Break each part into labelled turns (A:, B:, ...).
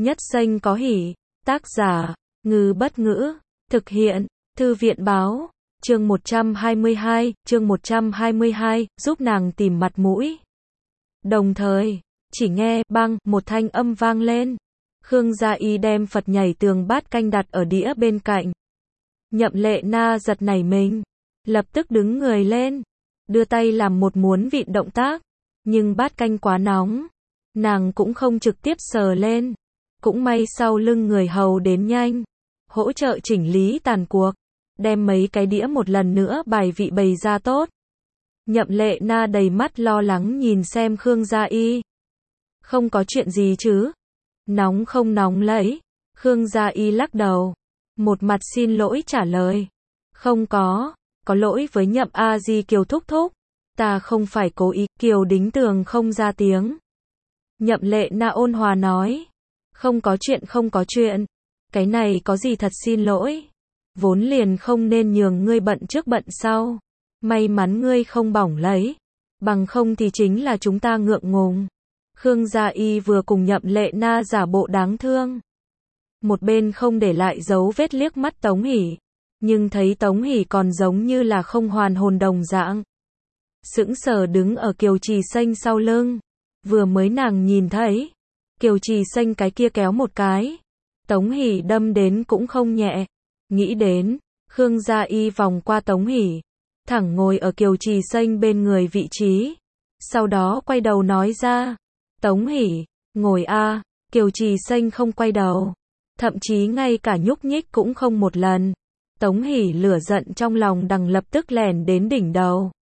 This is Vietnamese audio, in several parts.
A: Nhất xanh có hỉ. Tác giả, Ngư Bất Ngữ. Thực hiện, Thư viện Báo. Chương 122, giúp nàng tìm mặt mũi. Đồng thời, chỉ nghe, bang, một thanh âm vang lên. Khương Gia Y đem Phật nhảy tường bát canh đặt ở đĩa bên cạnh. Nhậm Lệ Na giật nảy mình, lập tức đứng người lên, đưa tay làm một muốn vịn động tác, nhưng bát canh quá nóng, nàng cũng không trực tiếp sờ lên. Cũng may sau lưng người hầu đến nhanh, hỗ trợ chỉnh lý tàn cuộc, đem mấy cái đĩa một lần nữa bài vị bày ra tốt. Nhậm Lệ Na đầy mắt lo lắng nhìn xem Khương Gia Y. Không có chuyện gì chứ? Nóng không nóng lẫy? Khương Gia Y lắc đầu, một mặt xin lỗi trả lời. Không có lỗi với Nhậm A Di Kiều thúc thúc. Ta không phải cố ý. Kiều Đính Tường không ra tiếng. Nhậm Lệ Na ôn hòa nói. Không có chuyện. Cái này có gì thật xin lỗi. Vốn liền không nên nhường ngươi bận trước bận sau. May mắn ngươi không bỏng lấy. Bằng không thì chính là chúng ta ngượng ngùng. Khương Gia Y vừa cùng Nhậm Lệ Na giả bộ đáng thương. Một bên không để lại dấu vết liếc mắt Tống Hỷ. Nhưng thấy Tống Hỷ còn giống như là không hoàn hồn đồng dạng. Sững sờ đứng ở Kiều Trì Xanh sau lưng. Vừa mới nàng nhìn thấy. Kiều Trì Xanh cái kia kéo một cái. Tống Hỷ đâm đến cũng không nhẹ. Nghĩ đến, Khương Gia Y vòng qua Tống Hỷ. Thẳng ngồi ở Kiều Trì Xanh bên người vị trí. Sau đó quay đầu nói ra. Tống Hỷ, ngồi a. Kiều Trì Xanh không quay đầu. Thậm chí ngay cả nhúc nhích cũng không một lần. Tống Hỷ lửa giận trong lòng đằng lập tức lèn đến đỉnh đầu.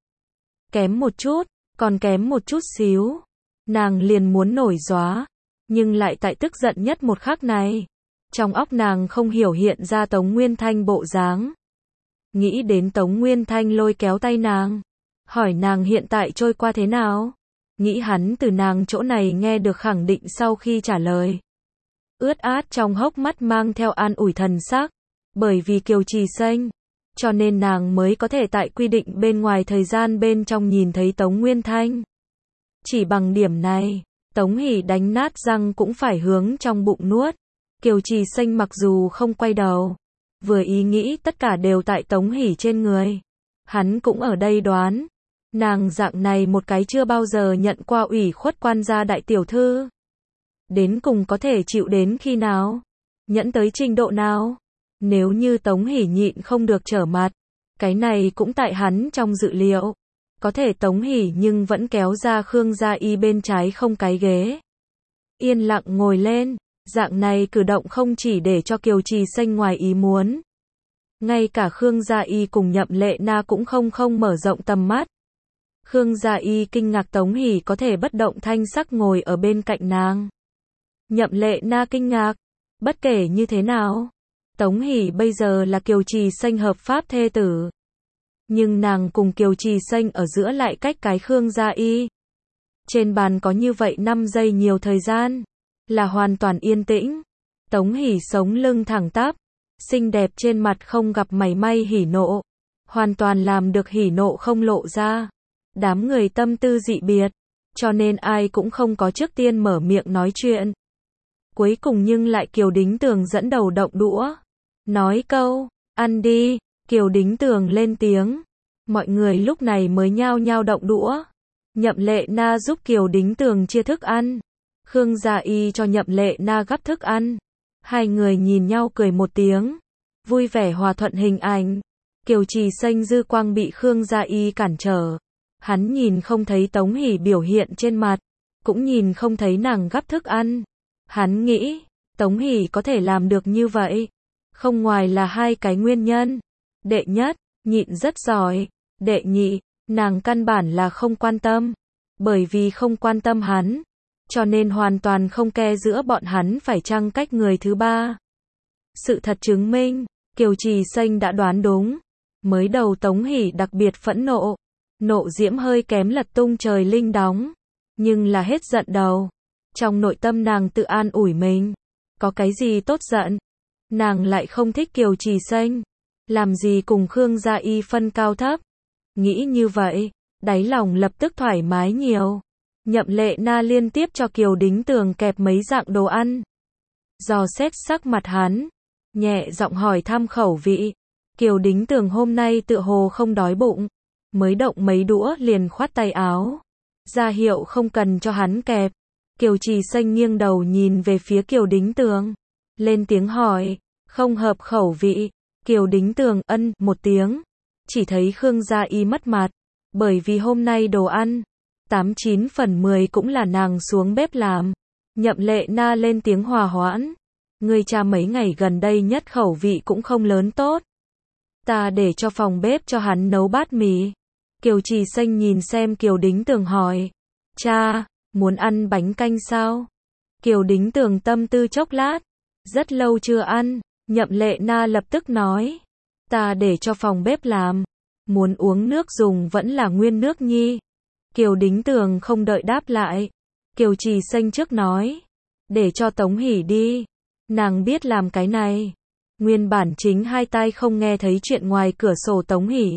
A: Kém một chút, còn kém một chút xíu. Nàng liền muốn nổi gióa. Nhưng lại tại tức giận nhất một khắc này. Trong óc nàng không hiểu hiện ra Tống Nguyên Thanh bộ dáng. Nghĩ đến Tống Nguyên Thanh lôi kéo tay nàng. Hỏi nàng hiện tại trôi qua thế nào. Nghĩ hắn từ nàng chỗ này nghe được khẳng định sau khi trả lời. Ướt át trong hốc mắt mang theo an ủi thần sắc. Bởi vì Kiều Trì Xanh. Cho nên nàng mới có thể tại quy định bên ngoài thời gian bên trong nhìn thấy Tống Nguyên Thanh. Chỉ bằng điểm này, Tống Hỷ đánh nát răng cũng phải hướng trong bụng nuốt. Kiều Trì Xanh mặc dù không quay đầu. Vừa ý nghĩ tất cả đều tại Tống Hỷ trên người. Hắn cũng ở đây đoán. Nàng dạng này một cái chưa bao giờ nhận qua ủy khuất quan gia đại tiểu thư. Đến cùng có thể chịu đến khi nào? Nhẫn tới trình độ nào? Nếu như Tống Hỷ nhịn không được trở mặt. Cái này cũng tại hắn trong dự liệu. Có thể Tống Hỷ nhưng vẫn kéo ra Khương Gia Y bên trái không cái ghế. Yên lặng ngồi lên. Dạng này cử động không chỉ để cho Kiều Trì Xanh ngoài ý muốn. Ngay cả Khương Gia Y cùng Nhậm Lệ Na cũng không mở rộng tầm mắt. Khương Gia Y kinh ngạc Tống Hỷ có thể bất động thanh sắc ngồi ở bên cạnh nàng. Nhậm Lệ Na kinh ngạc. Bất kể như thế nào. Tống Hỷ bây giờ là Kiều Trì Xanh hợp pháp thê tử. Nhưng nàng cùng Kiều Trì Xanh ở giữa lại cách cái Khương Gia Y. Trên bàn có như vậy 5 giây nhiều thời gian. Là hoàn toàn yên tĩnh. Tống Hỷ sống lưng thẳng tắp. Xinh đẹp trên mặt không gặp mảy may hỉ nộ. Hoàn toàn làm được hỉ nộ không lộ ra. Đám người tâm tư dị biệt. Cho nên ai cũng không có trước tiên mở miệng nói chuyện. Cuối cùng nhưng lại Kiều Đính Tường dẫn đầu động đũa. Nói câu, ăn đi. Kiều Đính Tường lên tiếng. Mọi người lúc này mới nhao nhao động đũa. Nhậm Lệ Na giúp Kiều Đính Tường chia thức ăn. Khương Gia Y cho Nhậm Lệ Na gắp thức ăn. Hai người nhìn nhau cười một tiếng. Vui vẻ hòa thuận hình ảnh. Kiều Trì Xanh dư quang bị Khương Gia Y cản trở. Hắn nhìn không thấy Tống Hỷ biểu hiện trên mặt. Cũng nhìn không thấy nàng gắp thức ăn. Hắn nghĩ, Tống Hỷ có thể làm được như vậy. Không ngoài là hai cái nguyên nhân. Đệ nhất, nhịn rất giỏi. Đệ nhị, nàng căn bản là không quan tâm. Bởi vì không quan tâm hắn. Cho nên hoàn toàn không ke giữa bọn hắn phải chăng cách người thứ ba. Sự thật chứng minh, Kiều Trì Xanh đã đoán đúng. Mới đầu Tống Hỷ đặc biệt phẫn nộ. Nộ diễm hơi kém lật tung trời linh đóng. Nhưng là hết giận đầu. Trong nội tâm nàng tự an ủi mình. Có cái gì tốt giận. Nàng lại không thích Kiều Trì Xanh. Làm gì cùng Khương Gia Y phân cao thấp. Nghĩ như vậy, đáy lòng lập tức thoải mái nhiều. Nhậm Lệ Na liên tiếp cho Kiều Đính Tường kẹp mấy dạng đồ ăn. dò xét sắc mặt hắn, nhẹ giọng hỏi thăm khẩu vị. Kiều Đính Tường hôm nay tựa hồ không đói bụng, mới động mấy đũa liền khoát tay áo, ra hiệu không cần cho hắn kẹp. Kiều Trì Xanh nghiêng đầu nhìn về phía Kiều Đính Tường, lên tiếng hỏi, không hợp khẩu vị. Kiều Đính Tường ân một tiếng, chỉ thấy Khương Gia Y mất mặt, bởi vì hôm nay đồ ăn 89 phần 10 cũng là nàng xuống bếp làm. Nhậm Lệ Na lên tiếng hòa hoãn, ngươi cha mấy ngày gần đây nhất khẩu vị cũng không lớn tốt, ta để cho phòng bếp cho hắn nấu bát mì. Kiều Trì Xanh nhìn xem Kiều Đính Tường hỏi, cha, muốn ăn bánh canh sao? Kiều Đính Tường tâm tư chốc lát, rất lâu chưa ăn. Nhậm Lệ Na lập tức nói, ta để cho phòng bếp làm, muốn uống nước dùng vẫn là nguyên nước nhi. Kiều Đính Tường không đợi đáp lại, Kiều Trì Xanh trước nói, để cho Tống Hỷ đi, nàng biết làm cái này. Nguyên bản chính hai tai không nghe thấy chuyện ngoài cửa sổ Tống Hỷ,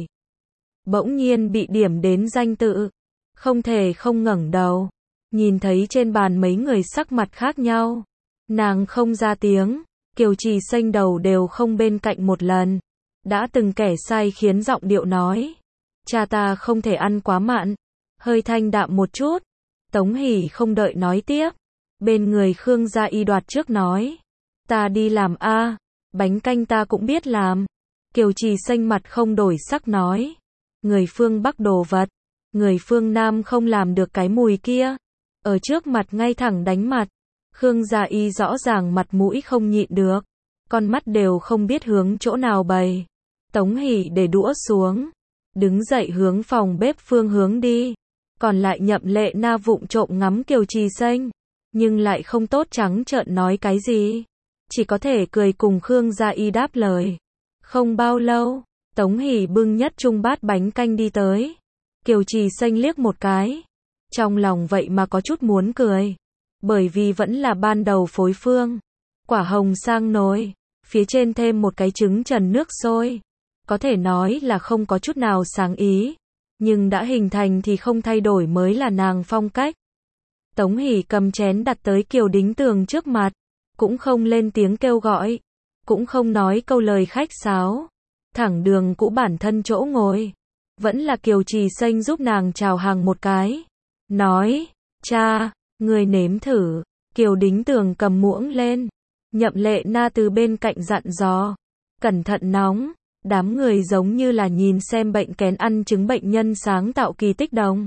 A: bỗng nhiên bị điểm đến danh tự, không thể không ngẩng đầu, nhìn thấy trên bàn mấy người sắc mặt khác nhau, nàng không ra tiếng. Kiều Trì Xanh đầu đều không bên cạnh một lần, đã từng kẻ sai khiến giọng điệu nói, cha ta không thể ăn quá mặn, hơi thanh đạm một chút. Tống Hỷ không đợi nói tiếp, bên người Khương Gia Y đoạt trước nói, ta đi làm a, bánh canh ta cũng biết làm. Kiều Trì Xanh mặt không đổi sắc nói, người phương Bắc đồ vật, người phương Nam không làm được cái mùi kia, ở trước mặt ngay thẳng đánh mặt. Khương Gia Y rõ ràng mặt mũi không nhịn được, con mắt đều không biết hướng chỗ nào bày. Tống Hỷ để đũa xuống, đứng dậy hướng phòng bếp phương hướng đi, còn lại Nhậm Lệ Na vụng trộm ngắm Kiều Trì Xanh, nhưng lại không tốt trắng trợn nói cái gì, chỉ có thể cười cùng Khương Gia Y đáp lời. Không bao lâu, Tống Hỷ bưng nhất chung bát bánh canh đi tới. Kiều Trì Xanh liếc một cái, trong lòng vậy mà có chút muốn cười, bởi vì vẫn là ban đầu phối phương, quả hồng sang nồi, phía trên thêm một cái trứng trần nước sôi, có thể nói là không có chút nào sáng ý, nhưng đã hình thành thì không thay đổi mới là nàng phong cách. Tống Hỷ cầm chén đặt tới Kiều Đính Tường trước mặt, cũng không lên tiếng kêu gọi, cũng không nói câu lời khách sáo, thẳng đường cũ bản thân chỗ ngồi, vẫn là Kiều Trì Xanh giúp nàng chào hàng một cái, nói, cha, người nếm thử. Kiều Đính Tường cầm muỗng lên, Nhậm Lệ Na từ bên cạnh dặn dò, cẩn thận nóng. Đám người giống như là nhìn xem bệnh kén ăn trứng bệnh nhân sáng tạo kỳ tích đồng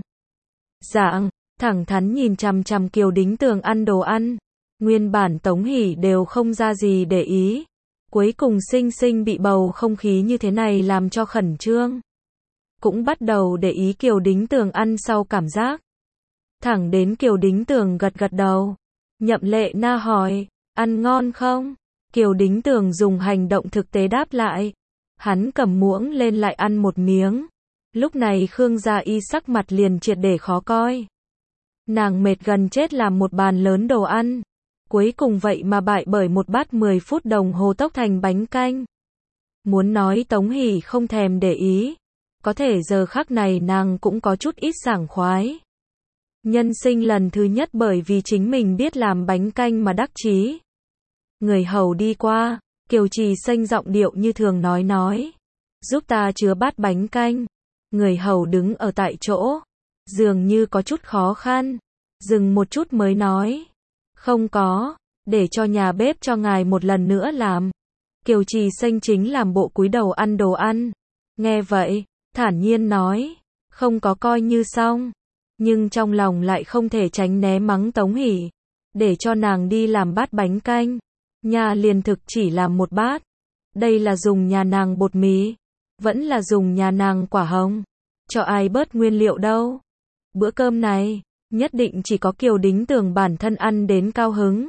A: dạng, thẳng thắn nhìn chằm chằm Kiều Đính Tường ăn đồ ăn. Nguyên bản Tống Hỷ đều không ra gì để ý, cuối cùng sinh sinh bị bầu không khí như thế này làm cho khẩn trương, cũng bắt đầu để ý Kiều Đính Tường ăn sau cảm giác. Thẳng đến Kiều Đính Tường gật gật đầu, Nhậm Lệ Na hỏi, ăn ngon không? Kiều Đính Tường dùng hành động thực tế đáp lại. Hắn cầm muỗng lên lại ăn một miếng. Lúc này Khương Gia Y sắc mặt liền triệt để khó coi. Nàng mệt gần chết làm một bàn lớn đồ ăn, cuối cùng vậy mà bại bởi một bát 10 phút đồng hồ tốc thành bánh canh. Muốn nói Tống Hỷ không thèm để ý, có thể giờ khắc này nàng cũng có chút ít sảng khoái. Nhân sinh lần thứ nhất bởi vì chính mình biết làm bánh canh mà đắc chí. Người hầu đi qua, Kiều Trì Xanh giọng điệu như thường nói, giúp ta chứa bát bánh canh. Người hầu đứng ở tại chỗ, dường như có chút khó khăn, dừng một chút mới nói, không có, để cho nhà bếp cho ngài một lần nữa làm. Kiều Trì Xanh chính làm bộ cúi đầu ăn đồ ăn, nghe vậy, thản nhiên nói, không có coi như xong, nhưng trong lòng lại không thể tránh né mắng Tống Hỷ, để cho nàng đi làm bát bánh canh. Nhà liền thực chỉ làm một bát, đây là dùng nhà nàng bột mì, vẫn là dùng nhà nàng quả hồng, cho ai bớt nguyên liệu đâu. Bữa cơm này, nhất định chỉ có Kiều Đính Tường bản thân ăn đến cao hứng.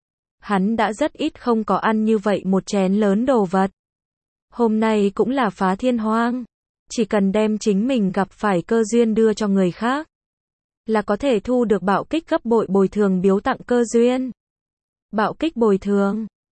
A: Hắn đã rất ít không có ăn như vậy một chén lớn đồ vật. Hôm nay cũng là phá thiên hoang, chỉ cần đem chính mình gặp phải cơ duyên đưa cho người khác, là có thể thu được bạo kích gấp bội bồi thường biếu tặng cơ duyên. Bạo kích bồi thường